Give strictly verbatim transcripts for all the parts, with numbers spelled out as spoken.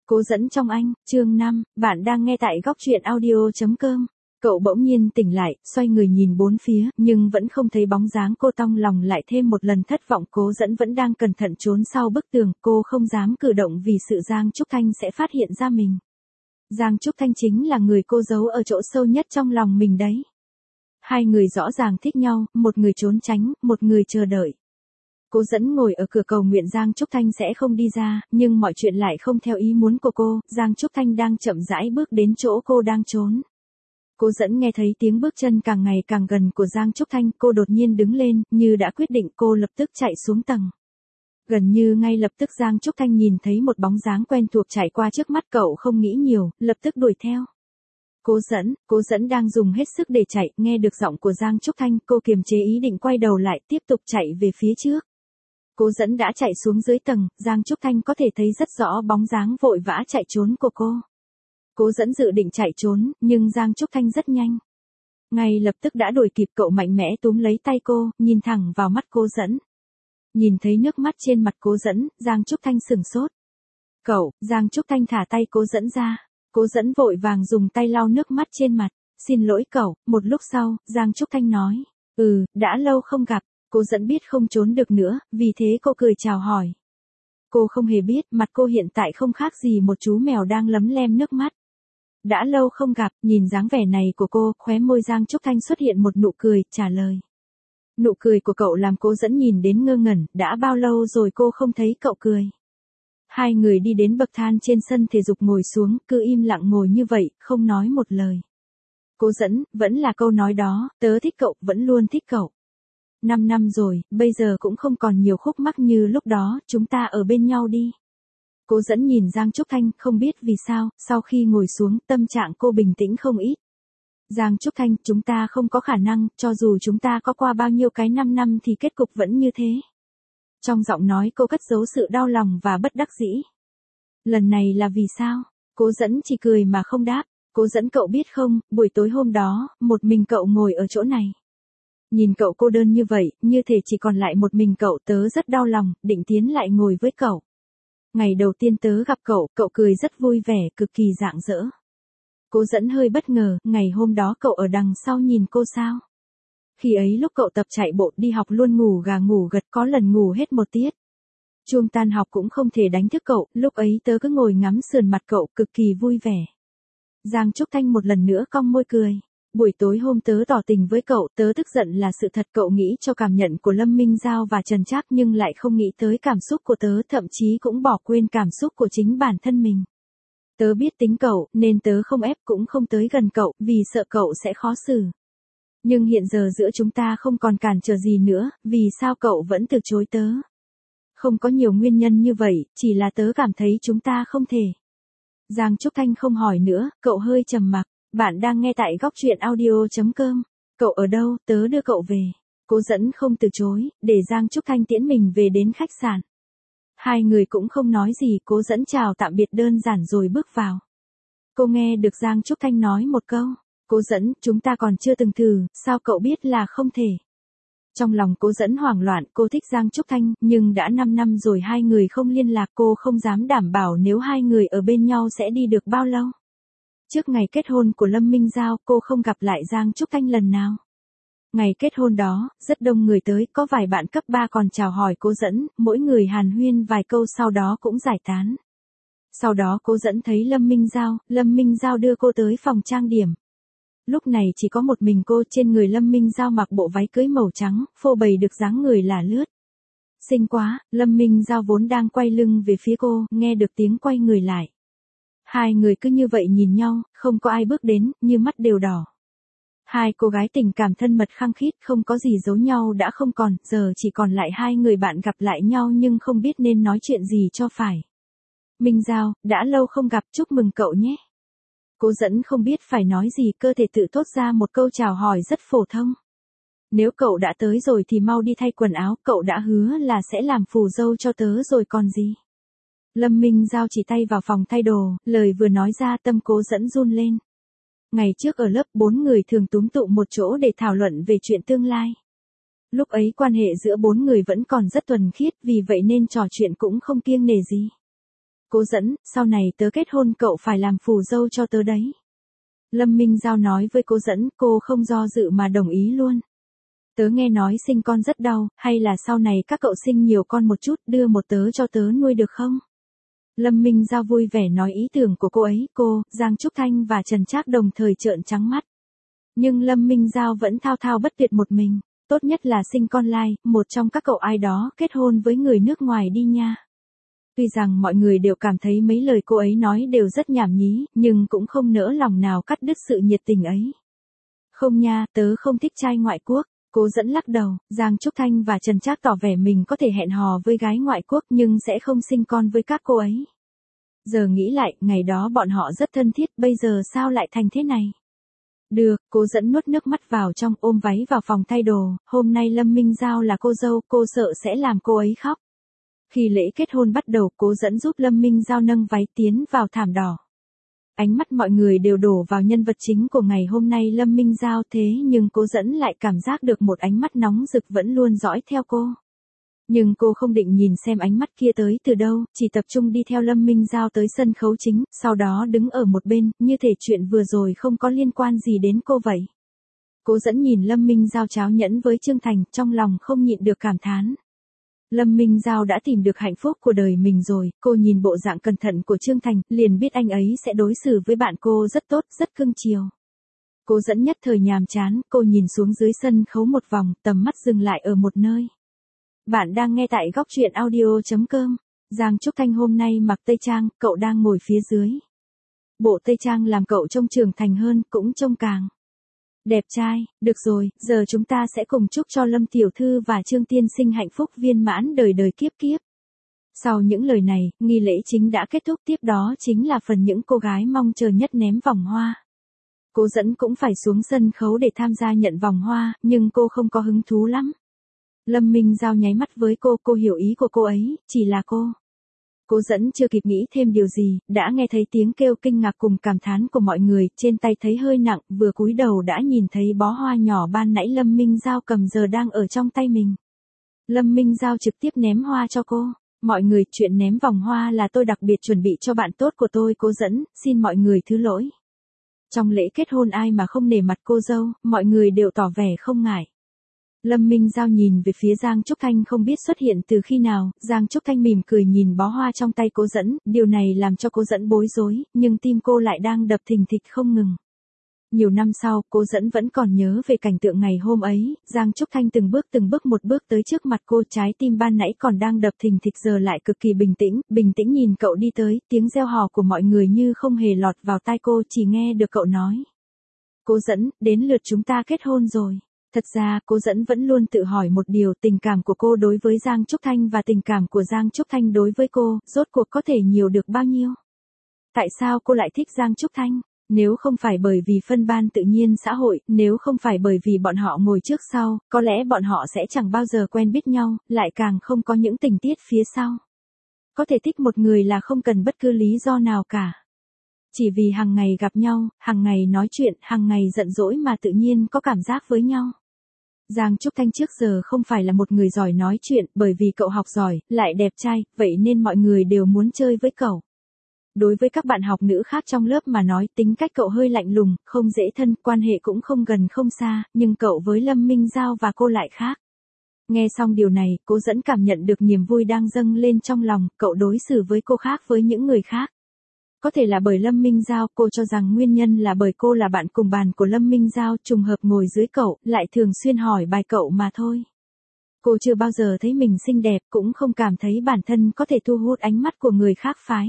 Cố dẫn trong anh, chương năm, bạn đang nghe tại góc truyện audio chấm com. Cậu bỗng nhiên tỉnh lại, xoay người nhìn bốn phía, nhưng vẫn không thấy bóng dáng cô, trong lòng lại thêm một lần thất vọng. Cố dẫn vẫn đang cẩn thận trốn sau bức tường, cô không dám cử động vì sự Giang Trúc Thanh sẽ phát hiện ra mình. Giang Trúc Thanh chính là người cô giấu ở chỗ sâu nhất trong lòng mình đấy. Hai người rõ ràng thích nhau, một người trốn tránh, một người chờ đợi. Cố dẫn ngồi ở cửa cầu nguyện Giang Trúc Thanh sẽ không đi ra, nhưng mọi chuyện lại không theo ý muốn của cô. Giang Trúc Thanh đang chậm rãi bước đến chỗ cô đang trốn. Cố dẫn nghe thấy tiếng bước chân càng ngày càng gần của Giang Trúc Thanh, cô đột nhiên đứng lên, như đã quyết định. Cô lập tức chạy xuống tầng. Gần như ngay lập tức Giang Trúc Thanh nhìn thấy một bóng dáng quen thuộc chạy qua trước mắt cậu, không nghĩ nhiều, lập tức đuổi theo. Cố dẫn, cố dẫn đang dùng hết sức để chạy, nghe được giọng của Giang Trúc Thanh, cô kiềm chế ý định quay đầu lại, tiếp tục chạy về phía trước. Cố dẫn đã chạy xuống dưới tầng, Giang Trúc Thanh có thể thấy rất rõ bóng dáng vội vã chạy trốn của cô. Cố dẫn dự định chạy trốn, nhưng Giang Trúc Thanh rất nhanh. Ngay lập tức đã đuổi kịp, cậu mạnh mẽ túm lấy tay cô, nhìn thẳng vào mắt cố dẫn. Nhìn thấy nước mắt trên mặt cố dẫn, Giang Trúc Thanh sửng sốt. Cậu, Giang Trúc Thanh thả tay cố dẫn ra. Cố dẫn vội vàng dùng tay lau nước mắt trên mặt. Xin lỗi cậu. Một lúc sau, Giang Trúc Thanh nói. Ừ, đã lâu không gặp. Cố dẫn biết không trốn được nữa, vì thế cô cười chào hỏi. Cô không hề biết, mặt cô hiện tại không khác gì một chú mèo đang lấm lem nước mắt. Đã lâu không gặp, nhìn dáng vẻ này của cô, khóe môi Giang Trúc Thanh xuất hiện một nụ cười, trả lời. Nụ cười của cậu làm cố dẫn nhìn đến ngơ ngẩn, đã bao lâu rồi cô không thấy cậu cười. Hai người đi đến bậc thang trên sân thể dục ngồi xuống, cứ im lặng ngồi như vậy, không nói một lời. Cố dẫn, vẫn là câu nói đó, tớ thích cậu, vẫn luôn thích cậu. Năm năm rồi, bây giờ cũng không còn nhiều khúc mắc như lúc đó, chúng ta ở bên nhau đi. Cố dẫn nhìn Giang Trúc Thanh, không biết vì sao, sau khi ngồi xuống, tâm trạng cô bình tĩnh không ít. Giang Trúc Thanh, chúng ta không có khả năng, cho dù chúng ta có qua bao nhiêu cái năm năm thì kết cục vẫn như thế. Trong giọng nói cô cất giấu sự đau lòng và bất đắc dĩ. Lần này là vì sao? Cố dẫn chỉ cười mà không đáp. Cố dẫn, cậu biết không, buổi tối hôm đó, một mình cậu ngồi ở chỗ này. Nhìn cậu cô đơn như vậy, như thể chỉ còn lại một mình cậu, tớ rất đau lòng, định tiến lại ngồi với cậu. Ngày đầu tiên tớ gặp cậu, cậu cười rất vui vẻ, cực kỳ rạng rỡ. Cố dẫn hơi bất ngờ, ngày hôm đó cậu ở đằng sau nhìn cô sao? Khi ấy lúc cậu tập chạy bộ đi học luôn ngủ gà ngủ gật, có lần ngủ hết một tiết. Chuông tan học cũng không thể đánh thức cậu, lúc ấy tớ cứ ngồi ngắm sườn mặt cậu, cực kỳ vui vẻ. Giang Trúc Thanh một lần nữa cong môi cười. Buổi tối hôm tớ tỏ tình với cậu, tớ tức giận là sự thật, cậu nghĩ cho cảm nhận của Lâm Minh Giao và Trần Trác nhưng lại không nghĩ tới cảm xúc của tớ, thậm chí cũng bỏ quên cảm xúc của chính bản thân mình. Tớ biết tính cậu, nên tớ không ép cũng không tới gần cậu, vì sợ cậu sẽ khó xử. Nhưng hiện giờ giữa chúng ta không còn cản trở gì nữa, vì sao cậu vẫn từ chối tớ? Không có nhiều nguyên nhân như vậy, chỉ là tớ cảm thấy chúng ta không thể. Giang Trúc Thanh không hỏi nữa, cậu hơi trầm mặc. Bạn đang nghe tại góc truyện audio chấm com. Cậu ở đâu, tớ đưa cậu về. Cố dẫn không từ chối, để Giang Trúc Thanh tiễn mình về đến khách sạn. Hai người cũng không nói gì, cố dẫn chào tạm biệt đơn giản rồi bước vào. Cô nghe được Giang Trúc Thanh nói một câu. Cố dẫn, chúng ta còn chưa từng thử, sao cậu biết là không thể? Trong lòng cố dẫn hoảng loạn, cô thích Giang Trúc Thanh, nhưng đã năm năm rồi hai người không liên lạc, cô không dám đảm bảo nếu hai người ở bên nhau sẽ đi được bao lâu. Trước ngày kết hôn của Lâm Minh Giao, cô không gặp lại Giang Trúc Thanh lần nào. Ngày kết hôn đó, rất đông người tới, có vài bạn cấp ba còn chào hỏi cố dẫn, mỗi người hàn huyên vài câu sau đó cũng giải tán. Sau đó cố dẫn thấy Lâm Minh Giao, Lâm Minh Giao đưa cô tới phòng trang điểm. Lúc này chỉ có một mình cô, trên người Lâm Minh Giao mặc bộ váy cưới màu trắng, phô bày được dáng người là lướt. Xinh quá, Lâm Minh Giao vốn đang quay lưng về phía cô, nghe được tiếng quay người lại. Hai người cứ như vậy nhìn nhau, không có ai bước đến, như mắt đều đỏ. Hai cô gái tình cảm thân mật khăng khít, không có gì giấu nhau đã không còn, giờ chỉ còn lại hai người bạn gặp lại nhau nhưng không biết nên nói chuyện gì cho phải. Minh Giao, đã lâu không gặp, chúc mừng cậu nhé. Cố dẫn không biết phải nói gì, cơ thể tự thốt ra một câu chào hỏi rất phổ thông. Nếu cậu đã tới rồi thì mau đi thay quần áo, cậu đã hứa là sẽ làm phù dâu cho tớ rồi còn gì. Lâm Minh Giao chỉ tay vào phòng thay đồ, lời vừa nói ra tâm cố dẫn run lên. Ngày trước ở lớp bốn người thường túm tụ một chỗ để thảo luận về chuyện tương lai. Lúc ấy quan hệ giữa bốn người vẫn còn rất thuần khiết, vì vậy nên trò chuyện cũng không kiêng nể gì. Cố Dẫn, sau này tớ kết hôn cậu phải làm phù dâu cho tớ đấy. Lâm Minh Giao nói với Cố Dẫn, cô không do dự mà đồng ý luôn. Tớ nghe nói sinh con rất đau, hay là sau này các cậu sinh nhiều con một chút đưa một tớ cho tớ nuôi được không? Lâm Minh Giao vui vẻ nói ý tưởng của cô ấy, cô, Giang Trúc Thanh và Trần Trác đồng thời trợn trắng mắt. Nhưng Lâm Minh Giao vẫn thao thao bất tuyệt một mình, tốt nhất là sinh con lai, một trong các cậu ai đó kết hôn với người nước ngoài đi nha. Tuy rằng mọi người đều cảm thấy mấy lời cô ấy nói đều rất nhảm nhí, nhưng cũng không nỡ lòng nào cắt đứt sự nhiệt tình ấy. Không nha, tớ không thích trai ngoại quốc. Cố Dẫn lắc đầu, Giang Trúc Thanh và Trần Trác tỏ vẻ mình có thể hẹn hò với gái ngoại quốc nhưng sẽ không sinh con với các cô ấy. Giờ nghĩ lại, ngày đó bọn họ rất thân thiết, bây giờ sao lại thành thế này? Được, Cố Dẫn nuốt nước mắt vào trong, ôm váy vào phòng thay đồ, hôm nay Lâm Minh Giao là cô dâu, cô sợ sẽ làm cô ấy khóc. Khi lễ kết hôn bắt đầu, Cố Dẫn giúp Lâm Minh Giao nâng váy tiến vào thảm đỏ. Ánh mắt mọi người đều đổ vào nhân vật chính của ngày hôm nay Lâm Minh Giao, thế nhưng Cố Dẫn lại cảm giác được một ánh mắt nóng rực vẫn luôn dõi theo cô. Nhưng cô không định nhìn xem ánh mắt kia tới từ đâu, chỉ tập trung đi theo Lâm Minh Giao tới sân khấu chính, sau đó đứng ở một bên, như thể chuyện vừa rồi không có liên quan gì đến cô vậy. Cố Dẫn nhìn Lâm Minh Giao tráo nhẫn với Trương Thành, trong lòng không nhịn được cảm thán. Lâm Minh Giao đã tìm được hạnh phúc của đời mình rồi, cô nhìn bộ dạng cẩn thận của Trương Thành, liền biết anh ấy sẽ đối xử với bạn cô rất tốt, rất cưng chiều. Cố Dẫn nhất thời nhàm chán, cô nhìn xuống dưới sân khấu một vòng, tầm mắt dừng lại ở một nơi. Bạn đang nghe tại góc truyện audio chấm com. Giang Trúc Thanh hôm nay mặc tây trang, cậu đang ngồi phía dưới. Bộ tây trang làm cậu trông trưởng thành hơn, cũng trông càng đẹp trai. Được rồi, giờ chúng ta sẽ cùng chúc cho Lâm tiểu thư và Trương tiên sinh hạnh phúc viên mãn đời đời kiếp kiếp. Sau những lời này, nghi lễ chính đã kết thúc, tiếp đó chính là phần những cô gái mong chờ nhất ném vòng hoa. Cố Dẫn cũng phải xuống sân khấu để tham gia nhận vòng hoa, nhưng cô không có hứng thú lắm. Lâm Minh Giao nháy mắt với cô, cô hiểu ý của cô ấy, chỉ là cô. Cố Dẫn chưa kịp nghĩ thêm điều gì, đã nghe thấy tiếng kêu kinh ngạc cùng cảm thán của mọi người, trên tay thấy hơi nặng, vừa cúi đầu đã nhìn thấy bó hoa nhỏ ban nãy Lâm Minh Giao cầm giờ đang ở trong tay mình. Lâm Minh Giao trực tiếp ném hoa cho cô. Mọi người, chuyện ném vòng hoa là tôi đặc biệt chuẩn bị cho bạn tốt của tôi Cố Dẫn, xin mọi người thứ lỗi. Trong lễ kết hôn ai mà không nể mặt cô dâu, mọi người đều tỏ vẻ không ngại. Lâm Minh Giao nhìn về phía Giang Trúc Thanh không biết xuất hiện từ khi nào, Giang Trúc Thanh mỉm cười nhìn bó hoa trong tay Cố Dẫn, điều này làm cho Cố Dẫn bối rối, nhưng tim cô lại đang đập thình thịch không ngừng. Nhiều năm sau, Cố Dẫn vẫn còn nhớ về cảnh tượng ngày hôm ấy, Giang Trúc Thanh từng bước từng bước một bước tới trước mặt cô, trái tim ban nãy còn đang đập thình thịch giờ lại cực kỳ bình tĩnh, bình tĩnh nhìn cậu đi tới, tiếng reo hò của mọi người như không hề lọt vào tai cô, chỉ nghe được cậu nói. Cố Dẫn, đến lượt chúng ta kết hôn rồi. Thật ra, Cố Dẫn vẫn luôn tự hỏi một điều, tình cảm của cô đối với Giang Trúc Thanh và tình cảm của Giang Trúc Thanh đối với cô, rốt cuộc có thể nhiều được bao nhiêu? Tại sao cô lại thích Giang Trúc Thanh? Nếu không phải bởi vì phân ban tự nhiên xã hội, nếu không phải bởi vì bọn họ ngồi trước sau, có lẽ bọn họ sẽ chẳng bao giờ quen biết nhau, lại càng không có những tình tiết phía sau. Có thể thích một người là không cần bất cứ lý do nào cả. Chỉ vì hàng ngày gặp nhau, hàng ngày nói chuyện, hàng ngày giận dỗi mà tự nhiên có cảm giác với nhau. Giang Trúc Thanh trước giờ không phải là một người giỏi nói chuyện, bởi vì cậu học giỏi, lại đẹp trai, vậy nên mọi người đều muốn chơi với cậu. Đối với các bạn học nữ khác trong lớp mà nói, tính cách cậu hơi lạnh lùng, không dễ thân, quan hệ cũng không gần không xa, nhưng cậu với Lâm Minh Giao và cô lại khác. Nghe xong điều này, Cố Dẫn cảm nhận được niềm vui đang dâng lên trong lòng, cậu đối xử với cô khác với những người khác. Có thể là bởi Lâm Minh Giao, cô cho rằng nguyên nhân là bởi cô là bạn cùng bàn của Lâm Minh Giao, trùng hợp ngồi dưới cậu, lại thường xuyên hỏi bài cậu mà thôi. Cô chưa bao giờ thấy mình xinh đẹp, cũng không cảm thấy bản thân có thể thu hút ánh mắt của người khác phái.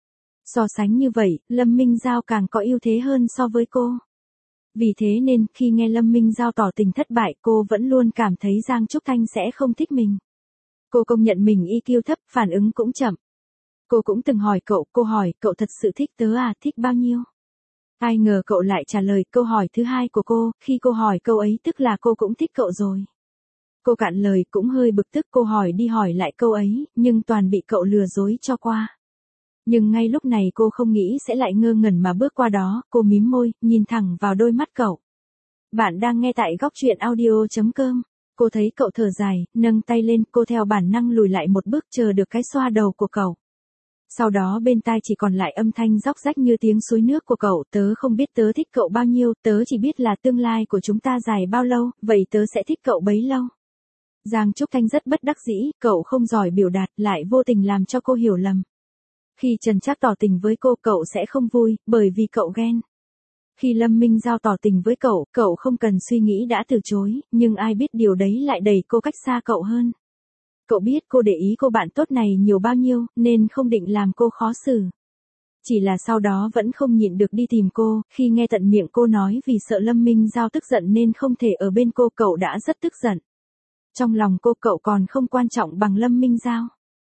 So sánh như vậy, Lâm Minh Giao càng có ưu thế hơn so với cô. Vì thế nên, khi nghe Lâm Minh Giao tỏ tình thất bại, cô vẫn luôn cảm thấy Giang Trúc Thanh sẽ không thích mình. Cô công nhận mình i kiu thấp, phản ứng cũng chậm. Cô cũng từng hỏi cậu, cô hỏi, cậu thật sự thích tớ à, thích bao nhiêu? Ai ngờ cậu lại trả lời câu hỏi thứ hai của cô, khi cô hỏi câu ấy tức là cô cũng thích cậu rồi. Cô cạn lời, cũng hơi bực tức, cô hỏi đi hỏi lại câu ấy, nhưng toàn bị cậu lừa dối cho qua. Nhưng ngay lúc này cô không nghĩ sẽ lại ngơ ngẩn mà bước qua đó, cô mím môi, nhìn thẳng vào đôi mắt cậu. Bạn đang nghe tại góc truyện audio chấm com. Cô thấy cậu thở dài, nâng tay lên, cô theo bản năng lùi lại một bước chờ được cái xoa đầu của cậu. Sau đó bên tai chỉ còn lại âm thanh róc rách như tiếng suối nước của cậu, tớ không biết tớ thích cậu bao nhiêu, tớ chỉ biết là tương lai của chúng ta dài bao lâu, vậy tớ sẽ thích cậu bấy lâu. Giang Trúc Thanh rất bất đắc dĩ, cậu không giỏi biểu đạt, lại vô tình làm cho cô hiểu lầm. Khi Trần Trác tỏ tình với cô, cậu sẽ không vui, bởi vì cậu ghen. Khi Lâm Minh Giao tỏ tình với cậu, cậu không cần suy nghĩ đã từ chối, nhưng ai biết điều đấy lại đẩy cô cách xa cậu hơn. Cậu biết cô để ý cô bạn tốt này nhiều bao nhiêu, nên không định làm cô khó xử. Chỉ là sau đó vẫn không nhịn được đi tìm cô, khi nghe tận miệng cô nói vì sợ Lâm Minh Giao tức giận nên không thể ở bên cô, cậu đã rất tức giận. Trong lòng cô, cậu còn không quan trọng bằng Lâm Minh Giao.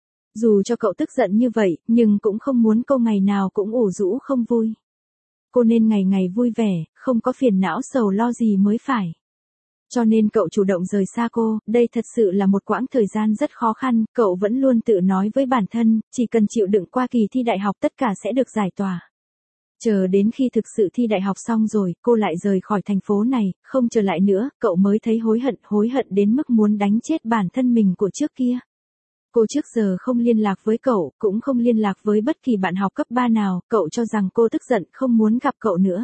Dù cho cậu tức giận như vậy, nhưng cũng không muốn cô ngày nào cũng ủ rũ không vui. Cô nên ngày ngày vui vẻ, không có phiền não sầu lo gì mới phải. Cho nên cậu chủ động rời xa cô, đây thật sự là một quãng thời gian rất khó khăn, cậu vẫn luôn tự nói với bản thân, chỉ cần chịu đựng qua kỳ thi đại học tất cả sẽ được giải tỏa. Chờ đến khi thực sự thi đại học xong rồi, cô lại rời khỏi thành phố này, không trở lại nữa, cậu mới thấy hối hận, hối hận đến mức muốn đánh chết bản thân mình của trước kia. Cô trước giờ không liên lạc với cậu, cũng không liên lạc với bất kỳ bạn học cấp ba nào, cậu cho rằng cô tức giận không muốn gặp cậu nữa.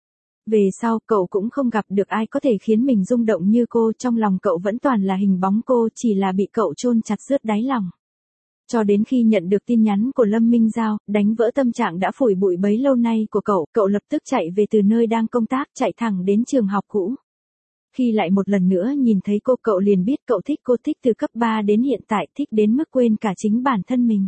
Về sau, cậu cũng không gặp được ai có thể khiến mình rung động như cô, trong lòng cậu vẫn toàn là hình bóng cô, chỉ là bị cậu chôn chặt rớt đáy lòng. Cho đến khi nhận được tin nhắn của Lâm Minh Giao, đánh vỡ tâm trạng đã phủi bụi bấy lâu nay của cậu, cậu lập tức chạy về từ nơi đang công tác, chạy thẳng đến trường học cũ. Khi lại một lần nữa nhìn thấy cô, cậu liền biết cậu thích cô, thích từ cấp ba đến hiện tại, thích đến mức quên cả chính bản thân mình.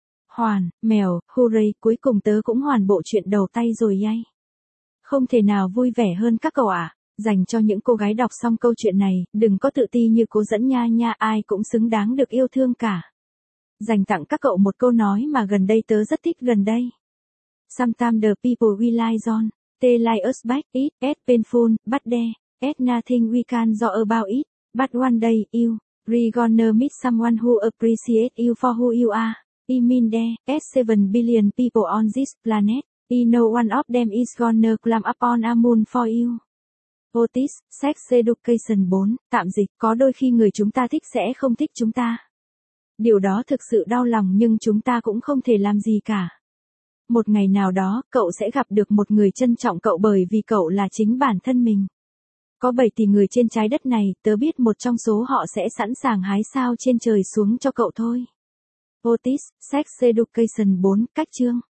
Hoàn, mèo, hooray, cuối cùng tớ cũng hoàn bộ chuyện đầu tay rồi yay. Không thể nào vui vẻ hơn các cậu ạ. À. Dành cho những cô gái đọc xong câu chuyện này, đừng có tự ti như Cố Dẫn nha nha, ai cũng xứng đáng được yêu thương cả. Dành tặng các cậu một câu nói mà gần đây tớ rất thích gần đây. Sometimes the people we lie on, they lie us back, it, as painful, but there, as nothing we can do about it, but one day, you, re gonna meet someone who appreciates you for who you are. I mean there, as seven billion people on this planet, I know one of them is gonna climb up on a moon for you. Otis, Sex Education bốn, tạm dịch, có đôi khi người chúng ta thích sẽ không thích chúng ta. Điều đó thực sự đau lòng nhưng chúng ta cũng không thể làm gì cả. Một ngày nào đó, cậu sẽ gặp được một người trân trọng cậu bởi vì cậu là chính bản thân mình. Có bảy tỷ người trên trái đất này, tớ biết một trong số họ sẽ sẵn sàng hái sao trên trời xuống cho cậu thôi. Otis, Sex Education bốn, cách chương.